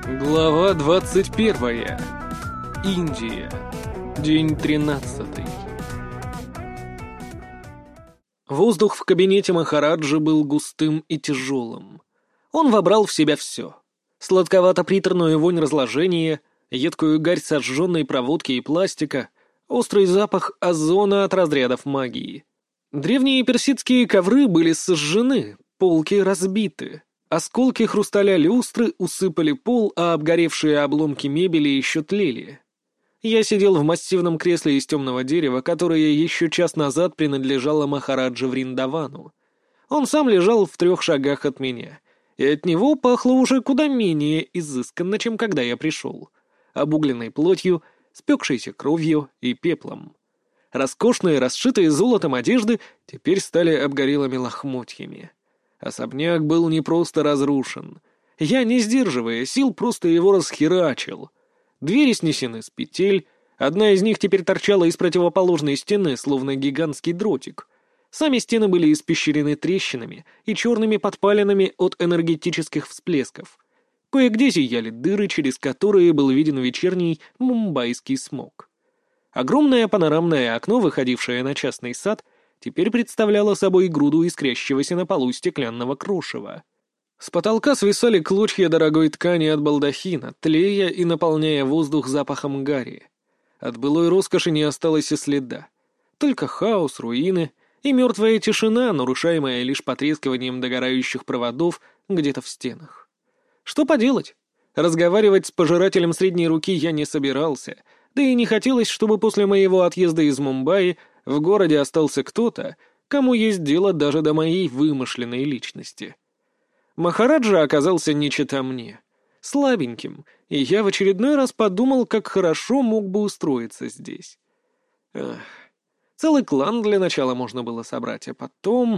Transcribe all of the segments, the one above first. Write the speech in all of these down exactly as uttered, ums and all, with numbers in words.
Глава двадцать первая. Индия. День тринадцатый. Воздух в кабинете Махараджа был густым и тяжелым. Он вобрал в себя все. Сладковато-приторную вонь разложения, едкую гарь сожженной проводки и пластика, острый запах озона от разрядов магии. Древние персидские ковры были сожжены, полки разбиты. Осколки хрусталя люстры усыпали пол, а обгоревшие обломки мебели еще тлели. Я сидел в массивном кресле из темного дерева, которое еще час назад принадлежало Махараджа Вриндавану. Он сам лежал в трех шагах от меня, и от него пахло уже куда менее изысканно, чем когда я пришел. Обугленной плотью, спекшейся кровью и пеплом. Роскошные, расшитые золотом одежды теперь стали обгорелыми лохмотьями. Особняк был не просто разрушен. Я, не сдерживая сил, просто его расхерачил. Двери снесены с петель, одна из них теперь торчала из противоположной стены, словно гигантский дротик. Сами стены были испещрены трещинами и черными подпалинами от энергетических всплесков. Кое-где зияли дыры, через которые был виден вечерний мумбайский смог. Огромное панорамное окно, выходившее на частный сад, теперь представляла собой груду искрящегося на полу стеклянного крошева. С потолка свисали клочья дорогой ткани от балдахина, тлея и наполняя воздух запахом гари. От былой роскоши не осталось и следа. Только хаос, руины и мертвая тишина, нарушаемая лишь потрескиванием догорающих проводов где-то в стенах. Что поделать? Разговаривать с пожирателем средней руки я не собирался, да и не хотелось, чтобы после моего отъезда из Мумбаи в городе остался кто-то, кому есть дело даже до моей вымышленной личности. Махараджа оказался не чета мне, слабеньким, и я в очередной раз подумал, как хорошо мог бы устроиться здесь. Эх, целый клан для начала можно было собрать, а потом...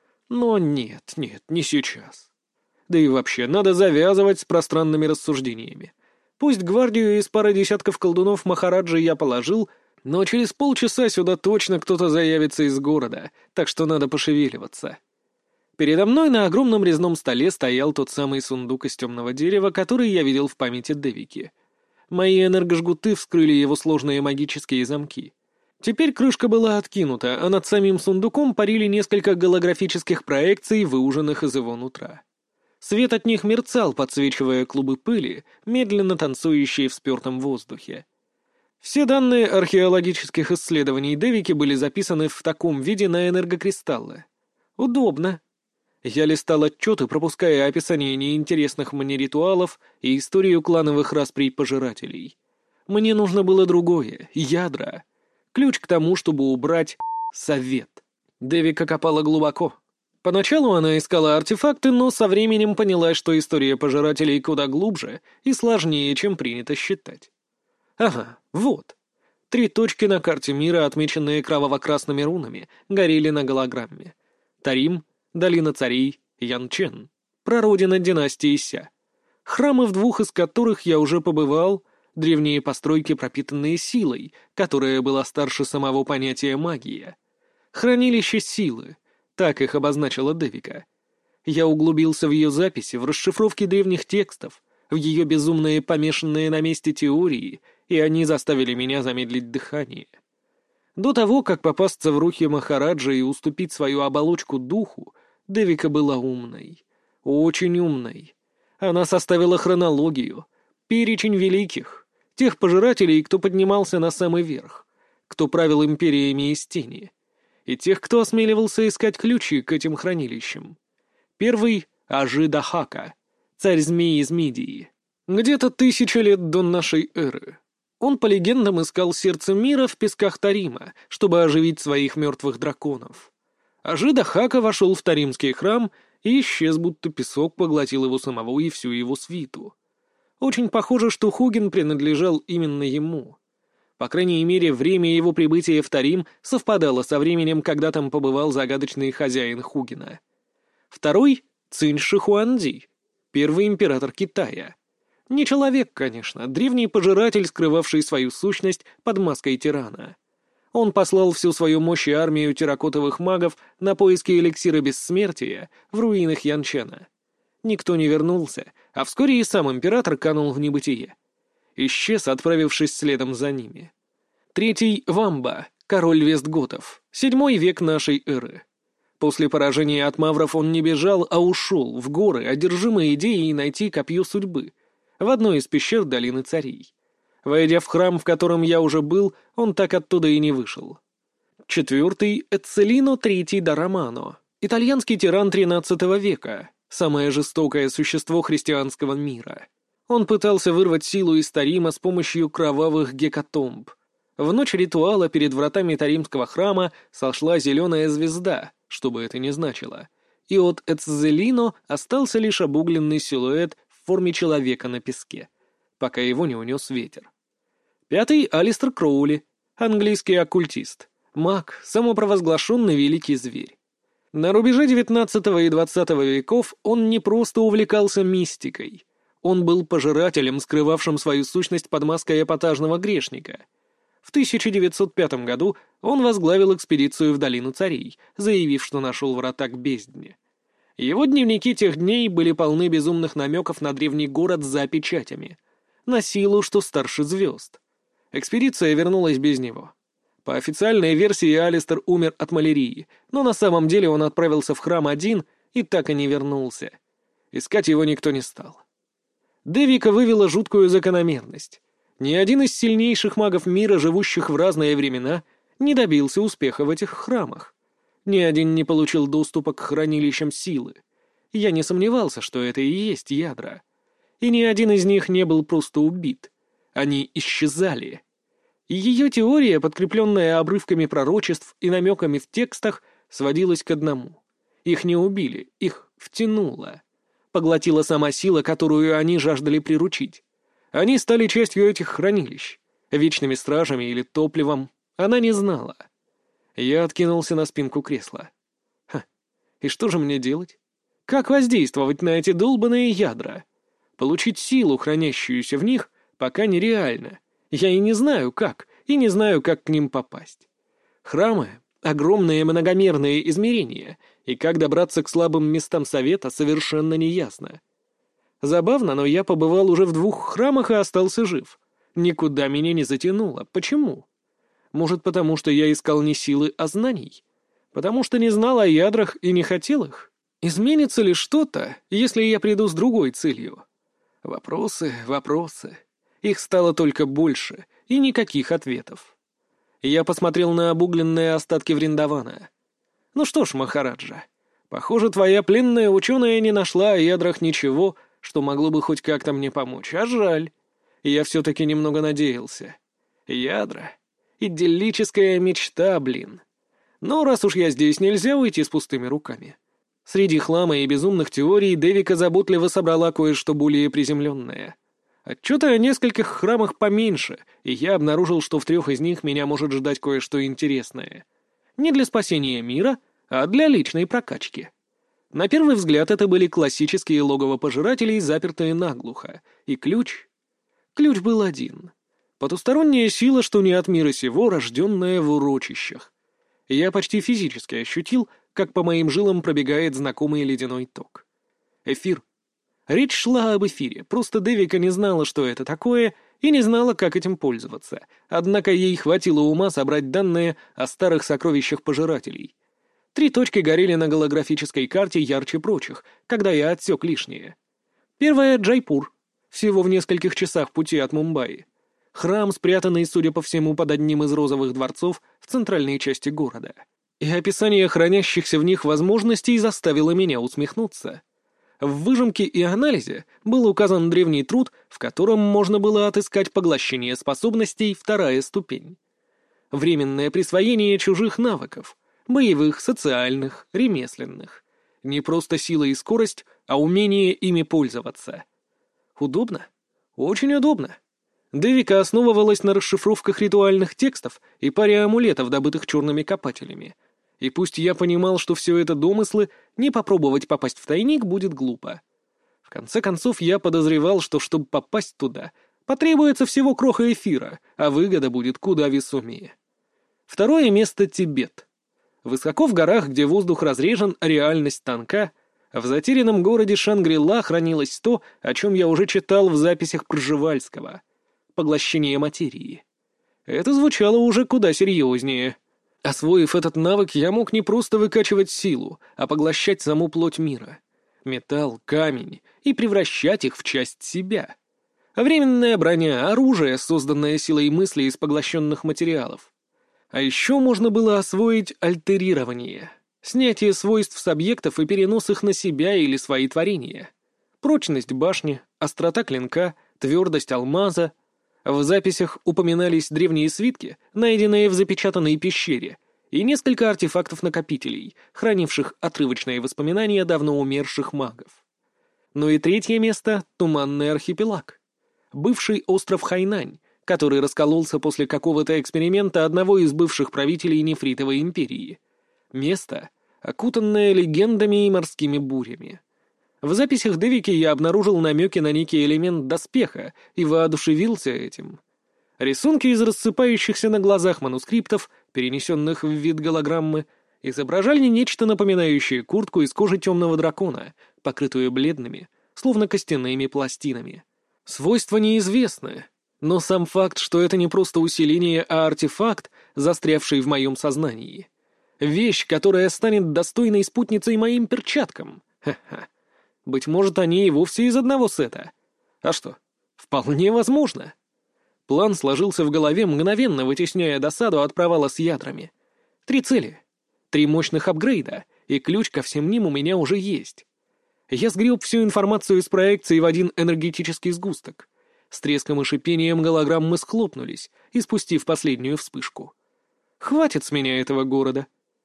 Но нет, нет, не сейчас. Да и вообще, надо завязывать с пространными рассуждениями. Пусть гвардию из пары десятков колдунов Махараджи я положил, но через полчаса сюда точно кто-то заявится из города, так что надо пошевеливаться. Передо мной на огромном резном столе стоял тот самый сундук из темного дерева, который я видел в памяти Девики. Мои энергожгуты вскрыли его сложные магические замки. Теперь крышка была откинута, а над самим сундуком парили несколько голографических проекций, выуженных из его нутра. Свет от них мерцал, подсвечивая клубы пыли, медленно танцующие в спертом воздухе. Все данные археологических исследований Девики были записаны в таком виде на энергокристаллы. Удобно. Я листал отчеты, пропуская описание неинтересных мне ритуалов и историю клановых расприй пожирателей. Мне нужно было другое — ядра. Ключ к тому, чтобы убрать совет. Девика копала глубоко. Поначалу она искала артефакты, но со временем поняла, что история пожирателей куда глубже и сложнее, чем принято считать. Ага, вот. Три точки на карте мира, отмеченные кроваво-красными рунами, горели на голограмме. Тарим, Долина Царей, Янчен. Прародина династии Ся. Храмы, в двух из которых я уже побывал, древние постройки, пропитанные силой, которая была старше самого понятия магия. Хранилище силы. Так их обозначила Девика. Я углубился в ее записи, в расшифровке древних текстов, в ее безумные помешанные на месте теории, и они заставили меня замедлить дыхание. До того, как попасться в руки Махараджа и уступить свою оболочку духу, Девика была умной. Очень умной. Она составила хронологию, перечень великих, тех пожирателей, кто поднимался на самый верх, кто правил империями из тени, и тех, кто осмеливался искать ключи к этим хранилищам. Первый — Ажи-Дахака, царь змей из Мидии. Где-то тысяча лет до нашей эры. Он, по легендам, искал сердце мира в песках Тарима, чтобы оживить своих мертвых драконов. Ажи-Дахака вошел в Таримский храм и исчез, будто песок поглотил его самого и всю его свиту. Очень похоже, что Хугин принадлежал именно ему. По крайней мере, время его прибытия в Тарим совпадало со временем, когда там побывал загадочный хозяин Хугина. Второй — Цинь Шихуанди, первый император Китая. Не человек, конечно, древний пожиратель, скрывавший свою сущность под маской тирана. Он послал всю свою мощь и армию терракотовых магов на поиски эликсира бессмертия в руинах Янчена. Никто не вернулся, а вскоре и сам император канул в небытие. Исчез, отправившись следом за ними. Третий — Вамба, король вестготов, седьмой век нашей эры. После поражения от мавров он не бежал, а ушел в горы, одержимый идеей найти копье судьбы, в одной из пещер долины царей. Войдя в храм, в котором я уже был, он так оттуда и не вышел. Четвертый — Эцелино третий да Романо, итальянский тиран тринадцатого века, самое жестокое существо христианского мира. Он пытался вырвать силу из Тарима с помощью кровавых гекатомб. В ночь ритуала перед вратами Таримского храма сошла зеленая звезда, что бы это ни значило, и от Эцелино остался лишь обугленный силуэт в форме человека на песке, пока его не унес ветер. Пятый — Алистер Кроули, английский оккультист, маг, самопровозглашенный великий зверь. На рубеже девятнадцатого и двадцатого веков он не просто увлекался мистикой, он был пожирателем, скрывавшим свою сущность под маской эпатажного грешника. В тысяча девятьсот пятом году он возглавил экспедицию в Долину Царей, заявив, что нашел врата к бездне. Его дневники тех дней были полны безумных намеков на древний город за печатями, на силу, что старше звезд. Экспедиция вернулась без него. По официальной версии, Алистер умер от малярии, но на самом деле он отправился в храм один и так и не вернулся. Искать его никто не стал. Девика вывела жуткую закономерность. Ни один из сильнейших магов мира, живущих в разные времена, не добился успеха в этих храмах. Ни один не получил доступа к хранилищам силы. Я не сомневался, что это и есть ядра. И ни один из них не был просто убит. Они исчезали. И ее теория, подкрепленная обрывками пророчеств и намеками в текстах, сводилась к одному. Их не убили, их втянуло. Поглотила сама сила, которую они жаждали приручить. Они стали частью этих хранилищ, вечными стражами или топливом. Она не знала. Я откинулся на спинку кресла. Ха, и что же мне делать? Как воздействовать на эти долбаные ядра? Получить силу, хранящуюся в них, пока нереально. Я и не знаю как, и не знаю, как к ним попасть. Храмы — огромные многомерные измерения, и как добраться к слабым местам совета совершенно неясно. Забавно, но я побывал уже в двух храмах и остался жив. Никуда меня не затянуло. Почему? Может, потому что я искал не силы, а знаний? Потому что не знал о ядрах и не хотел их? Изменится ли что-то, если я приду с другой целью? Вопросы, вопросы. Их стало только больше, и никаких ответов. Я посмотрел на обугленные остатки Вриндавана. Ну что ж, Махараджа, похоже, твоя пленная ученая не нашла о ядрах ничего, что могло бы хоть как-то мне помочь, а жаль. Я все-таки немного надеялся. Ядра. Идиллическая мечта, блин. Но раз уж я здесь, нельзя уйти с пустыми руками. Среди хлама и безумных теорий Девика заботливо собрала кое-что более приземленное. Отчеты о нескольких храмах поменьше, и я обнаружил, что в трех из них меня может ждать кое-что интересное. Не для спасения мира, а для личной прокачки. На первый взгляд это были классические логово пожирателей, запертые наглухо. И ключ? Ключ был один. Потусторонняя сила, что не от мира сего, рожденная в урочищах. Я почти физически ощутил, как по моим жилам пробегает знакомый ледяной ток. Эфир. Речь шла об эфире, просто Девика не знала, что это такое, и не знала, как этим пользоваться. Однако ей хватило ума собрать данные о старых сокровищах пожирателей. Три точки горели на голографической карте ярче прочих, когда я отсек лишнее. Первая — Джайпур, всего в нескольких часах пути от Мумбаи. Храм, спрятанный, судя по всему, под одним из розовых дворцов в центральной части города. И описание хранящихся в них возможностей заставило меня усмехнуться. В выжимке и анализе был указан древний труд, в котором можно было отыскать поглощение способностей вторая ступень. Временное присвоение чужих навыков, боевых, социальных, ремесленных. Не просто сила и скорость, а умение ими пользоваться. Удобно? Очень удобно. Девика основывалась на расшифровках ритуальных текстов и паре амулетов, добытых черными копателями. И пусть я понимал, что все это домыслы, не попробовать попасть в тайник будет глупо. В конце концов, я подозревал, что, чтобы попасть туда, потребуется всего кроха эфира, а выгода будет куда весомее. Второе место — Тибет. Высоко в горах, где воздух разрежен, а реальность тонка, В затерянном городе Шангри-Ла хранилось то, о чем я уже читал в записях Пржевальского — поглощение материи. Это звучало уже куда серьезнее. Освоив этот навык, я мог не просто выкачивать силу, а поглощать саму плоть мира. Металл, камень, и превращать их в часть себя. Временная броня — оружие, созданное силой мысли из поглощенных материалов. А еще можно было освоить альтерирование — снятие свойств с объектов и перенос их на себя или свои творения. Прочность башни, острота клинка, твердость алмаза. В записях упоминались древние свитки, найденные в запечатанной пещере, и несколько артефактов-накопителей, хранивших отрывочные воспоминания давно умерших магов. Ну и третье место — Туманный архипелаг. Бывший остров Хайнань, который раскололся после какого-то эксперимента одного из бывших правителей Нефритовой империи. Место, окутанное легендами и морскими бурями. В записях Девики я обнаружил намеки на некий элемент доспеха и воодушевился этим. Рисунки из рассыпающихся на глазах манускриптов, перенесенных в вид голограммы, изображали нечто напоминающее куртку из кожи темного дракона, покрытую бледными, словно костяными пластинами. Свойства неизвестны, но сам факт, что это не просто усиление, а артефакт, застрявший в моем сознании. Вещь, которая станет достойной спутницей моим перчаткам. Ха-ха. Быть может, они и вовсе из одного сета. А что? Вполне возможно. План сложился в голове, мгновенно вытесняя досаду от провала с ядрами. Три цели. Три мощных апгрейда, и ключ ко всем ним у меня уже есть. Я сгреб всю информацию из проекции в один энергетический сгусток. С треском и шипением голограммы схлопнулись, испустив последнюю вспышку. Хватит с меня этого города.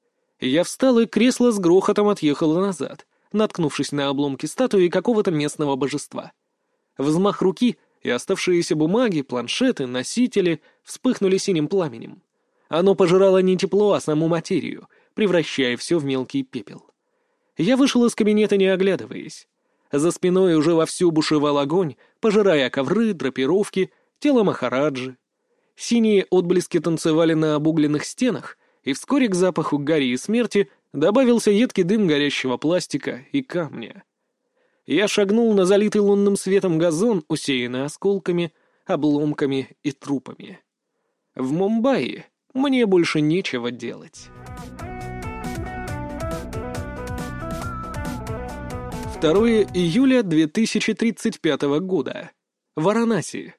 Я встал, и кресло с грохотом отъехало назад, наткнувшись на обломки статуи какого-то местного божества. Взмах руки, и оставшиеся бумаги, планшеты, носители вспыхнули синим пламенем. Оно пожирало не тепло, а саму материю, превращая все в мелкий пепел. Я вышел из кабинета, не оглядываясь. За спиной уже вовсю бушевал огонь, пожирая ковры, драпировки, тело Махараджи. Синие отблески танцевали на обугленных стенах, и вскоре к запаху гари и смерти добавился едкий дым горящего пластика и камня. Я шагнул на залитый лунным светом газон, усеянный осколками, обломками и трупами. В Мумбаи мне больше нечего делать. второе июля две тысячи тридцать пятого года. Варанаси.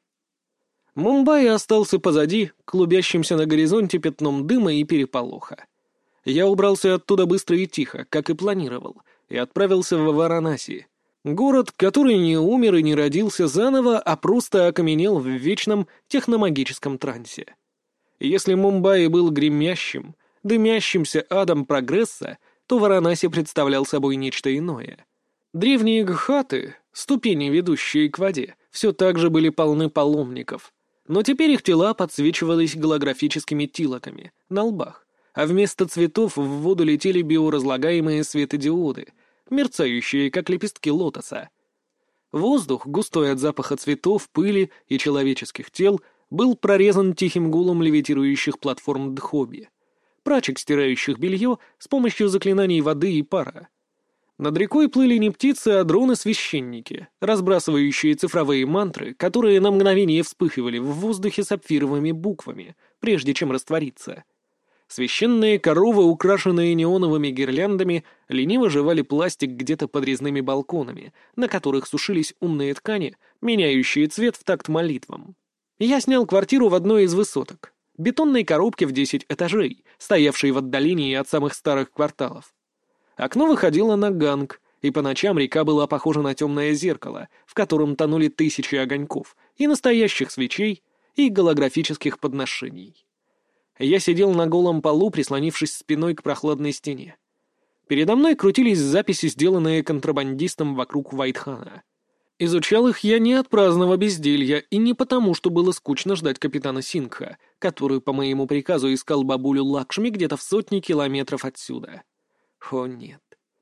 Мумбаи остался позади, клубящимся на горизонте пятном дыма и переполоха. Я убрался оттуда быстро и тихо, как и планировал, и отправился в Варанаси. Город, который не умер и не родился заново, а просто окаменел в вечном техномагическом трансе. Если Мумбаи был гремящим, дымящимся адом прогресса, то Варанаси представлял собой нечто иное. Древние гхаты, ступени, ведущие к воде, все так же были полны паломников, но теперь их тела подсвечивались голографическими тилоками на лбах, а вместо цветов в воду летели биоразлагаемые светодиоды, мерцающие, как лепестки лотоса. Воздух, густой от запаха цветов, пыли и человеческих тел, был прорезан тихим гулом левитирующих платформ Дхоби, прачек, стирающих белье с помощью заклинаний воды и пара. Над рекой плыли не птицы, а дроны-священники, разбрасывающие цифровые мантры, которые на мгновение вспыхивали в воздухе сапфировыми буквами, прежде чем раствориться. Священные коровы, украшенные неоновыми гирляндами, лениво жевали пластик где-то под резными балконами, на которых сушились умные ткани, меняющие цвет в такт молитвам. Я снял квартиру в одной из высоток, бетонной коробке в десять этажей, стоявшей в отдалении от самых старых кварталов. Окно выходило на Ганг, и по ночам река была похожа на темное зеркало, в котором тонули тысячи огоньков, и настоящих свечей, и голографических подношений. Я сидел на голом полу, прислонившись спиной к прохладной стене. Передо мной крутились записи, сделанные контрабандистом вокруг Вайтхана. Изучал их я не от праздного безделья и не потому, что было скучно ждать капитана Сингха, который по моему приказу искал бабулю Лакшми где-то в сотни километров отсюда. О нет.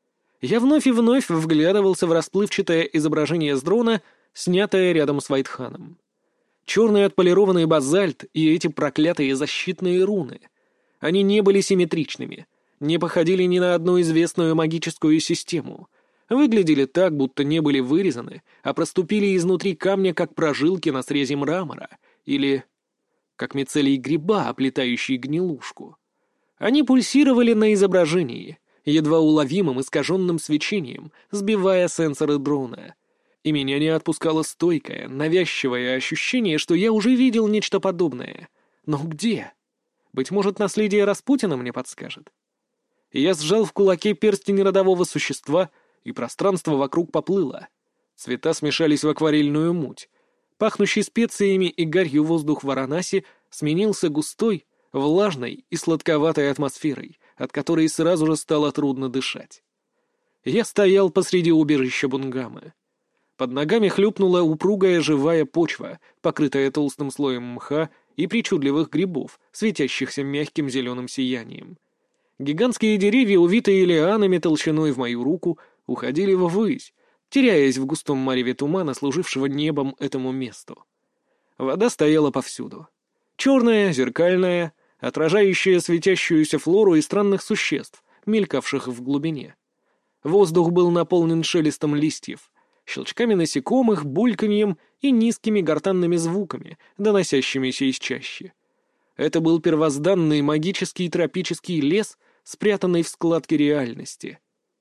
Я вновь и вновь вглядывался в расплывчатое изображение с дрона, снятое рядом с Вайтханом. Черный отполированный базальт и эти проклятые защитные руны. Они не были симметричными, не походили ни на одну известную магическую систему. Выглядели так, будто не были вырезаны, а проступили изнутри камня, как прожилки на срезе мрамора, или как мицелий гриба, оплетающий гнилушку. Они пульсировали на изображении, едва уловимым искаженным свечением, сбивая сенсоры дрона. И меня не отпускало стойкое, навязчивое ощущение, что я уже видел нечто подобное. Но где? Быть может, наследие Распутина мне подскажет? Я сжал в кулаке перстень родового существа, и пространство вокруг поплыло. Цвета смешались в акварельную муть. Пахнущий специями и гарью воздух Варанаси сменился густой, влажной и сладковатой атмосферой, от которой сразу же стало трудно дышать. Я стоял посреди убежища Бунгамы. Под ногами хлюпнула упругая живая почва, покрытая толстым слоем мха и причудливых грибов, светящихся мягким зеленым сиянием. Гигантские деревья, увитые лианами толщиной в мою руку, уходили ввысь, теряясь в густом мареве тумана, служившего небом этому месту. Вода стояла повсюду. Черная, зеркальная, отражающая светящуюся флору и странных существ, мелькавших в глубине. Воздух был наполнен шелестом листьев, щелчками насекомых, бульканьем и низкими гортанными звуками, доносящимися из чащи. Это был первозданный магический тропический лес, спрятанный в складке реальности.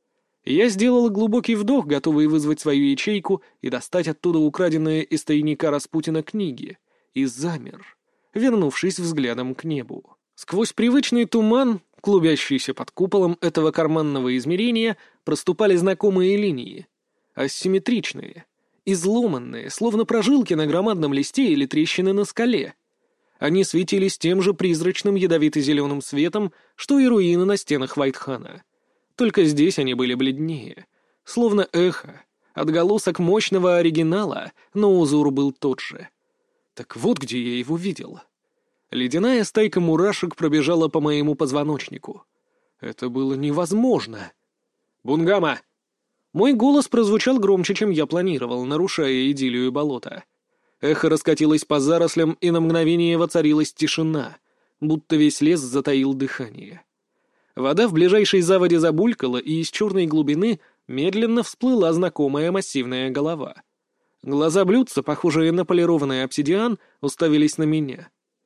Я сделал глубокий вдох, готовый вызвать свою ячейку и достать оттуда украденные из тайника Распутина книги, и замер, вернувшись взглядом к небу. Сквозь привычный туман, клубящийся под куполом этого карманного измерения, проступали знакомые линии, асимметричные, изломанные, словно прожилки на громадном листе или трещины на скале. Они светились тем же призрачным ядовито-зеленым светом, что и руины на стенах Вайтхана. Только здесь они были бледнее, словно эхо, отголосок мощного оригинала, но узор был тот же. Так вот где я его видел. Ледяная стайка мурашек пробежала по моему позвоночнику. Это было невозможно. «Бунгама!» Мой голос прозвучал громче, чем я планировал, нарушая идиллию болота. Эхо раскатилось по зарослям, и на мгновение воцарилась тишина, будто весь лес затаил дыхание. Вода в ближайшей заводе забулькала, и из черной глубины медленно всплыла знакомая массивная голова. Глаза блюдца, похожие на полированный обсидиан, уставились на меня.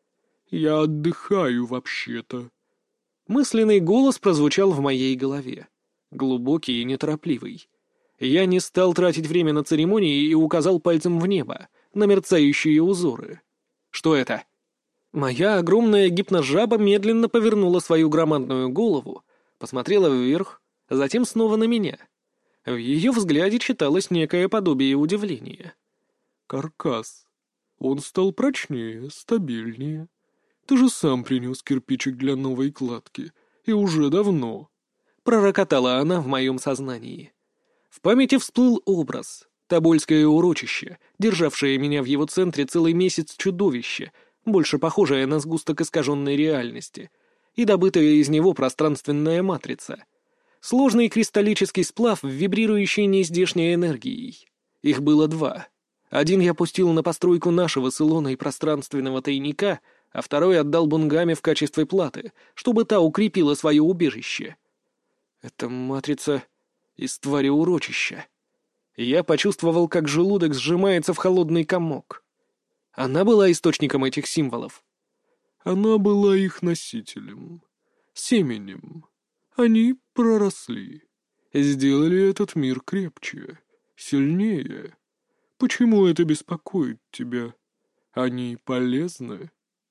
«Я отдыхаю, вообще-то». Мысленный голос прозвучал в моей голове. Глубокий и неторопливый. Я не стал тратить время на церемонии и указал пальцем в небо, на мерцающие узоры. «Что это?» Моя огромная гипножаба медленно повернула свою громадную голову, посмотрела вверх, затем снова на меня. В ее взгляде читалось некое подобие удивления. «Каркас. Он стал прочнее, стабильнее. Ты же сам принес кирпичик для новой кладки. И уже давно». Пророкотала она в моем сознании. В памяти всплыл образ. Тобольское урочище, державшее меня в его центре целый месяц чудовище, больше похожее на сгусток искаженной реальности, и добытая из него пространственная матрица. Сложный кристаллический сплав, вибрирующий нездешней энергией. Их было два. Один я пустил на постройку нашего с Илоной пространственного тайника, а второй отдал Бунгаме в качестве платы, чтобы та укрепила свое убежище. Это матрица из твари урочища. Я почувствовал, как желудок сжимается в холодный комок. Она была источником этих символов. Она была их носителем, семенем. Они проросли, сделали этот мир крепче, сильнее. Почему это беспокоит тебя? Они полезны?»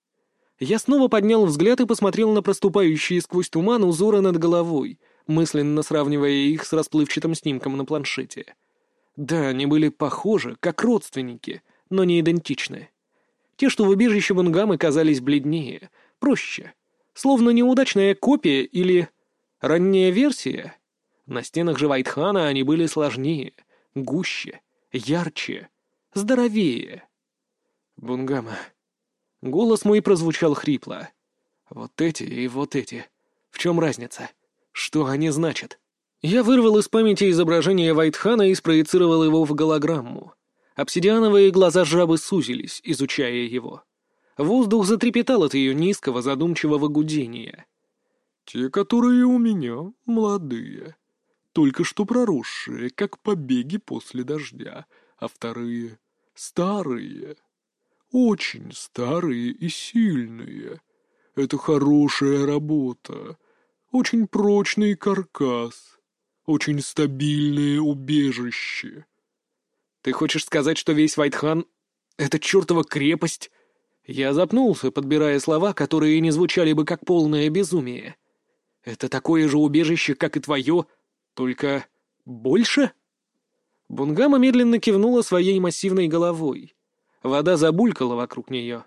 Я снова поднял взгляд и посмотрел на проступающие сквозь туман узоры над головой, мысленно сравнивая их с расплывчатым снимком на планшете. Да, они были похожи, как родственники, но не идентичны. Те, что в убежище Бунгамы, казались бледнее, проще, словно неудачная копия или ранняя версия. На стенах же Вайтхана они были сложнее, гуще, ярче, здоровее. «Бунгама». Голос мой прозвучал хрипло. «Вот эти и вот эти. В чем разница? Что они значат?» Я вырвал из памяти изображение Вайтхана и спроецировал его в голограмму. Обсидиановые глаза жабы сузились, изучая его. Воздух затрепетал от ее низкого задумчивого гудения. «Те, которые у меня, молодые. только что проросшие, как побеги после дождя, а вторые — старые, очень старые и сильные. Это хорошая работа, очень прочный каркас, очень стабильное убежище. Ты хочешь сказать, что весь Вайтхан — это чертова крепость? Я запнулся, подбирая слова, которые не звучали бы как полное безумие. Это такое же убежище, как и твое, только больше? Бунгама медленно кивнула своей массивной головой. Вода забулькала вокруг нее.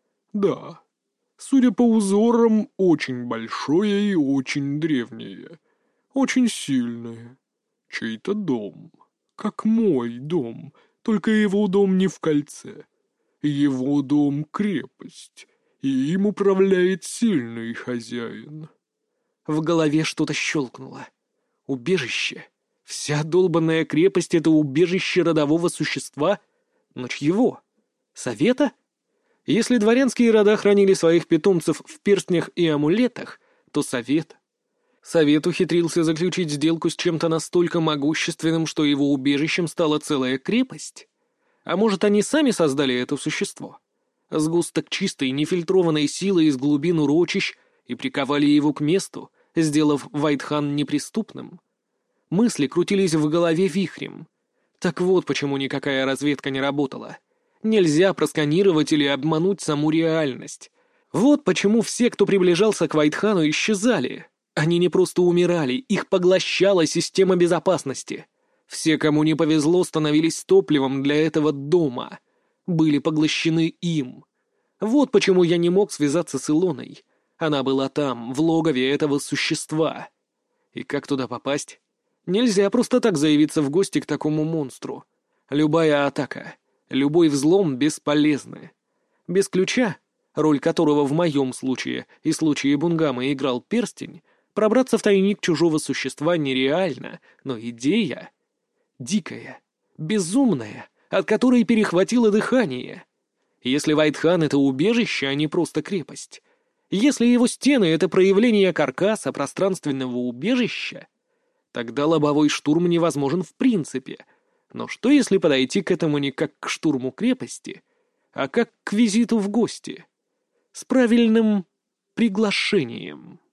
Да, судя по узорам, очень большое и очень древнее, очень сильное. Чей-то дом, как мой дом, только его дом не в кольце. Его дом — крепость, и им управляет сильный хозяин. В голове что-то щелкнуло. Убежище. Вся долбанная крепость — это убежище родового существа? Но чьего? Совета? Если дворянские рода хранили своих питомцев в перстнях и амулетах, то совет. Совет ухитрился заключить сделку с чем-то настолько могущественным, что его убежищем стала целая крепость. А может, они сами создали это существо? Сгусток чистой, нефильтрованной силы из глубин урочищ и приковали его к месту, сделав Вайтхан неприступным. Мысли крутились в голове вихрем. Так вот почему никакая разведка не работала. Нельзя просканировать или обмануть саму реальность. Вот почему все, кто приближался к Вайтхану, исчезали. Они не просто умирали, их поглощала система безопасности. Все, кому не повезло, становились топливом для этого дома. Были поглощены им. Вот почему я не мог связаться с Илоной. Она была там, в логове этого существа. И как туда попасть? Нельзя просто так заявиться в гости к такому монстру. Любая атака, любой взлом бесполезны. Без ключа, роль которого в моем случае и случае Бунгамы играл перстень, пробраться в тайник чужого существа нереально, но идея... Дикая, безумная, от которой перехватило дыхание. Если Вайтхан — это убежище, а не просто крепость. Если его стены — это проявление каркаса пространственного убежища, тогда лобовой штурм невозможен в принципе. Но что если подойти к этому не как к штурму крепости, а как к визиту в гости? С правильным приглашением.